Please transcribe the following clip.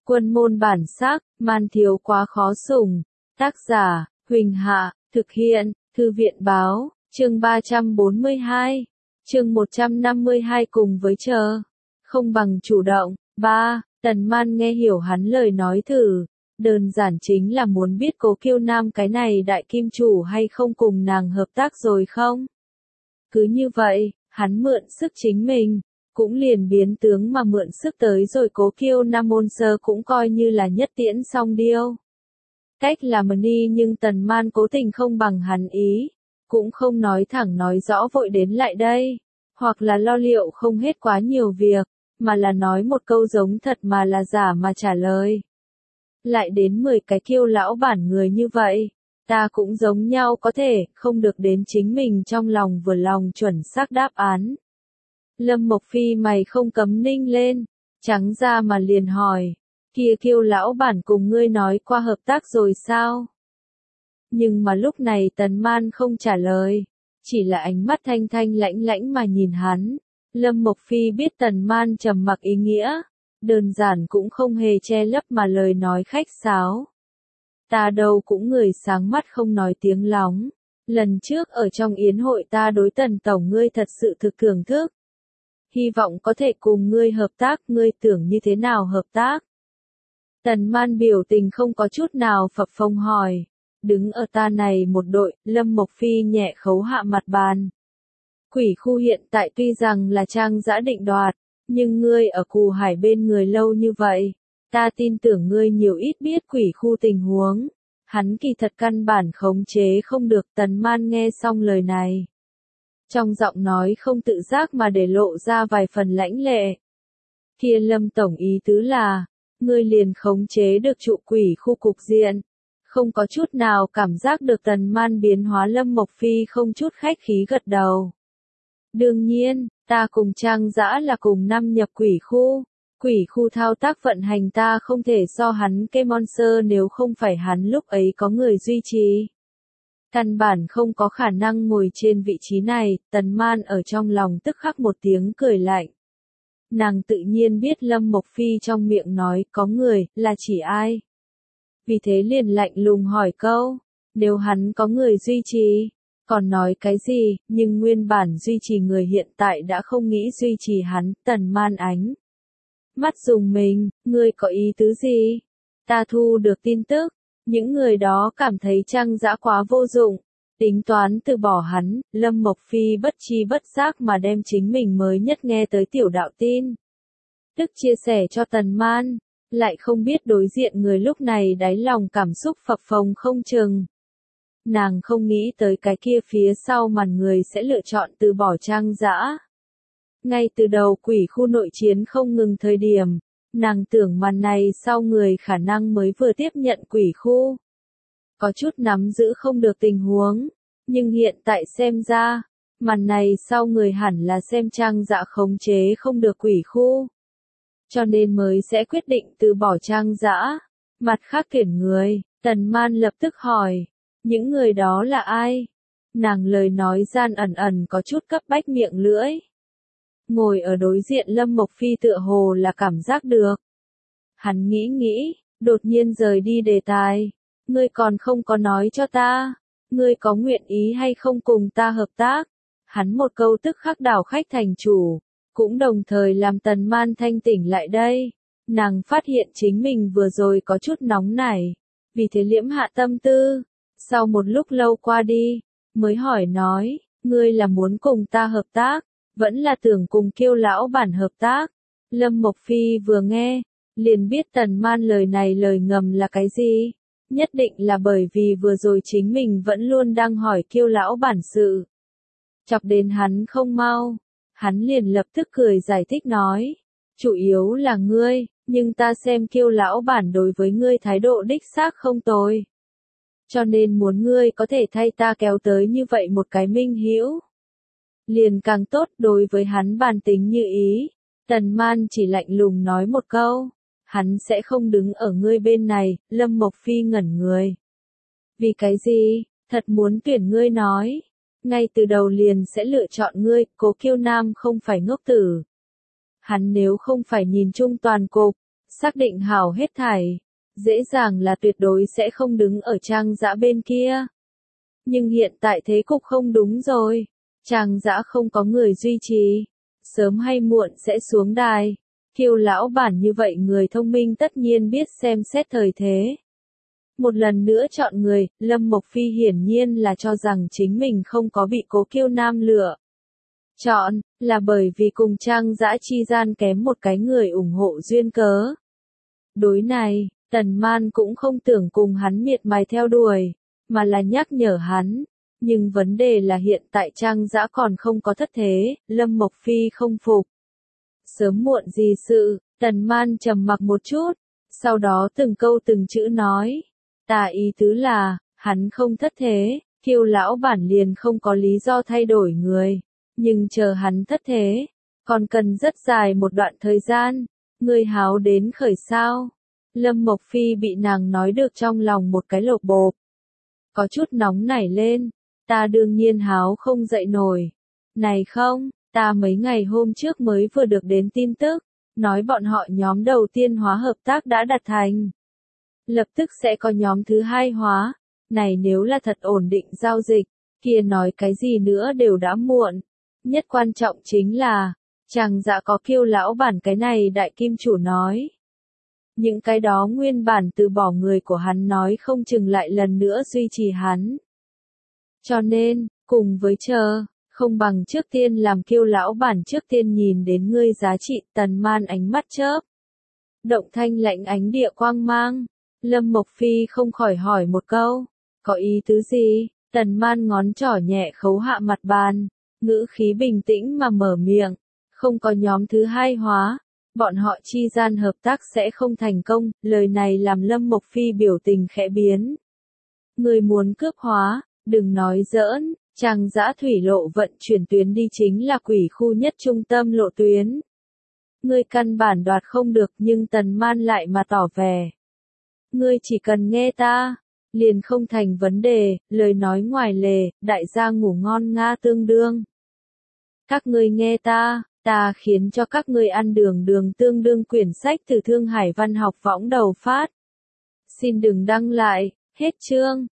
Quân môn bản sắc, man thiếu quá khó sủng. Tác giả, Huỳnh Hạ, thực hiện, Thư viện báo, chương 342, chương 152 cùng với chờ. Không bằng chủ động. 3. Tần Man nghe hiểu hắn lời nói thử. Đơn giản chính là muốn biết Cố Kiêu Nam cái này đại kim chủ hay không cùng nàng hợp tác rồi không? Cứ như vậy, hắn mượn sức chính mình, cũng liền biến tướng mà mượn sức tới rồi Cố Kiêu Nam môn sơ cũng coi như là nhất tiễn song điêu. Cách làm ni nhưng Tần Man cố tình không bằng hắn ý, cũng không nói thẳng nói rõ vội đến lại đây, hoặc là lo liệu không hết quá nhiều việc, mà là nói một câu giống thật mà là giả mà trả lời. Lại đến 10 cái Kiêu lão bản người như vậy, ta cũng giống nhau có thể, không được đến chính mình trong lòng vừa lòng chuẩn xác đáp án. Lâm Mộc Phi mày không cấm ninh lên, trắng ra mà liền hỏi, kia Kiêu lão bản cùng ngươi nói qua hợp tác rồi sao? Nhưng mà lúc này Tần Man không trả lời, chỉ là ánh mắt thanh thanh lãnh lãnh mà nhìn hắn. Lâm Mộc Phi biết Tần Man trầm mặc ý nghĩa, đơn giản cũng không hề che lấp mà lời nói khách sáo. Ta đâu cũng người sáng mắt không nói tiếng lóng. Lần trước ở trong yến hội ta đối Tần tổng ngươi thật sự thực thưởng thức. Hy vọng có thể cùng ngươi hợp tác, ngươi tưởng như thế nào hợp tác? Tần Man biểu tình không có chút nào phập phồng hỏi. Đứng ở ta này một đội, Lâm Mộc Phi nhẹ khấu hạ mặt bàn. Quỷ khu hiện tại tuy rằng là Trang Dã định đoạt, nhưng ngươi ở Cù Hải bên người lâu như vậy, ta tin tưởng ngươi nhiều ít biết quỷ khu tình huống. Hắn kỳ thật căn bản khống chế không được. Tần Man nghe xong lời này, trong giọng nói không tự giác mà để lộ ra vài phần lãnh lệ. Kia Lâm tổng ý tứ là, ngươi liền khống chế được trụ quỷ khu cục diện. Không có chút nào cảm giác được Tần Man biến hóa. Lâm Mộc Phi không chút khách khí gật đầu. Đương nhiên, ta cùng Trang Dã là cùng năm nhập quỷ khu. Quỷ khu thao tác vận hành ta không thể so hắn kê monster, nếu không phải hắn lúc ấy có người duy trì. Căn bản không có khả năng ngồi trên vị trí này. Tần Man ở trong lòng tức khắc một tiếng cười lạnh. Nàng tự nhiên biết Lâm Mộc Phi trong miệng nói có người, là chỉ ai. Vì thế liền lạnh lùng hỏi câu, nếu hắn có người duy trì, còn nói cái gì? Nhưng nguyên bản duy trì người hiện tại đã không nghĩ duy trì hắn. Tần Man ánh mắt dùng mình, ngươi có ý tứ gì? Ta thu được tin tức, những người đó cảm thấy Trang Dã quá vô dụng, tính toán từ bỏ hắn. Lâm Mộc Phi bất chi bất giác mà đem chính mình mới nhất nghe tới tiểu đạo tin tức chia sẻ cho Tần Man, lại không biết đối diện người lúc này đáy lòng cảm xúc phập phồng không chừng. Nàng không nghĩ tới cái kia phía sau màn người sẽ lựa chọn từ bỏ Trang Dã. Ngay từ đầu quỷ khu nội chiến không ngừng thời điểm, nàng tưởng màn này sau người khả năng mới vừa tiếp nhận quỷ khu. Có chút nắm giữ không được tình huống, nhưng hiện tại xem ra, màn này sau người hẳn là xem Trang Dã khống chế không được quỷ khu. Cho nên mới sẽ quyết định từ bỏ Trang Dã. Mặt khác kiển người, Tần Man lập tức hỏi, những người đó là ai? Nàng lời nói gian ẩn ẩn có chút cấp bách miệng lưỡi. Ngồi ở đối diện Lâm Mộc Phi tựa hồ là cảm giác được. Hắn nghĩ, đột nhiên rời đi đề tài. Ngươi còn không có nói cho ta, ngươi có nguyện ý hay không cùng ta hợp tác? Hắn một câu tức khắc đảo khách thành chủ, cũng đồng thời làm Tần Man thanh tỉnh lại đây. Nàng phát hiện chính mình vừa rồi có chút nóng nảy, vì thế liễm hạ tâm tư. Sau một lúc lâu qua đi, mới hỏi nói, ngươi là muốn cùng ta hợp tác, vẫn là tưởng cùng Kiêu lão bản hợp tác? Lâm Mộc Phi vừa nghe, liền biết Tần Man lời này lời ngầm là cái gì. Nhất định là bởi vì vừa rồi chính mình vẫn luôn đang hỏi Kiêu lão bản sự. Chọc đến hắn không mau, hắn liền lập tức cười giải thích nói, chủ yếu là ngươi, nhưng ta xem Kiêu lão bản đối với ngươi thái độ đích xác không tồi. Cho nên muốn ngươi có thể thay ta kéo tới như vậy một cái minh hữu. Liền càng tốt. Đối với hắn bàn tính như ý, Tần Man chỉ lạnh lùng nói một câu, hắn sẽ không đứng ở ngươi bên này. Lâm Mộc Phi ngẩn người. Vì cái gì? Thật muốn tuyển ngươi nói, ngay từ đầu liền sẽ lựa chọn ngươi. Cố Kiêu Nam không phải ngốc tử. Hắn nếu không phải nhìn chung toàn cục, xác định hảo hết thảy, dễ dàng là tuyệt đối sẽ không đứng ở Trang Dã bên kia. Nhưng hiện tại thế cục không đúng rồi, Trang Dã không có người duy trì, sớm hay muộn sẽ xuống đài. Kiều lão bản như vậy người thông minh tất nhiên biết xem xét thời thế. Một lần nữa chọn người, Lâm Mộc Phi hiển nhiên là cho rằng chính mình không có bị Cố Kiêu Nam lựa. Chọn, là bởi vì cùng Trang Dã chi gian kém một cái người ủng hộ duyên cớ. Đối này, Tần Man cũng không tưởng cùng hắn miệt mài theo đuổi, mà là nhắc nhở hắn. Nhưng vấn đề là hiện tại Trang Dã còn không có thất thế, Lâm Mộc Phi không phục. Sớm muộn gì sự, Tần Man trầm mặc một chút, sau đó từng câu từng chữ nói. Ta ý tứ là, hắn không thất thế, Kiều lão bản liền không có lý do thay đổi người. Nhưng chờ hắn thất thế, còn cần rất dài một đoạn thời gian. Ngươi háo đến khởi sao? Lâm Mộc Phi bị nàng nói được trong lòng một cái lột bộp. Có chút nóng nảy lên, ta đương nhiên háo không dậy nổi. Này không, ta mấy ngày hôm trước mới vừa được đến tin tức, nói bọn họ nhóm đầu tiên hóa hợp tác đã đạt thành. Lập tức sẽ có nhóm thứ hai hóa, này nếu là thật ổn định giao dịch, kia nói cái gì nữa đều đã muộn. Nhất quan trọng chính là, Trang Dã có Kiêu lão bản cái này đại kim chủ nói. Những cái đó nguyên bản từ bỏ người của hắn nói không chừng lại lần nữa duy trì hắn. Cho nên, cùng với chờ, không bằng trước tiên làm Kiêu lão bản trước tiên nhìn đến ngươi giá trị. Tần Man ánh mắt chớp. Động thanh lạnh ánh địa quang mang. Lâm Mộc Phi không khỏi hỏi một câu. Có ý tứ gì? Tần Man ngón trỏ nhẹ khấu hạ mặt bàn. Ngữ khí bình tĩnh mà mở miệng. Không có nhóm thứ hai hóa. Bọn họ chi gian hợp tác sẽ không thành công. Lời này làm Lâm Mộc Phi biểu tình khẽ biến. Người muốn cướp hóa, đừng nói giỡn. Trang Dã thủy lộ vận chuyển tuyến đi chính là quỷ khu nhất trung tâm lộ tuyến. Ngươi căn bản đoạt không được nhưng Tần Man lại mà tỏ vẻ. Ngươi chỉ cần nghe ta, liền không thành vấn đề, lời nói ngoài lề, đại gia ngủ ngon nga tương đương. Các ngươi nghe ta, ta khiến cho các ngươi ăn đường đường tương đương quyển sách từ Thương Hải Văn học võng đầu phát. Xin đừng đăng lại, hết chương.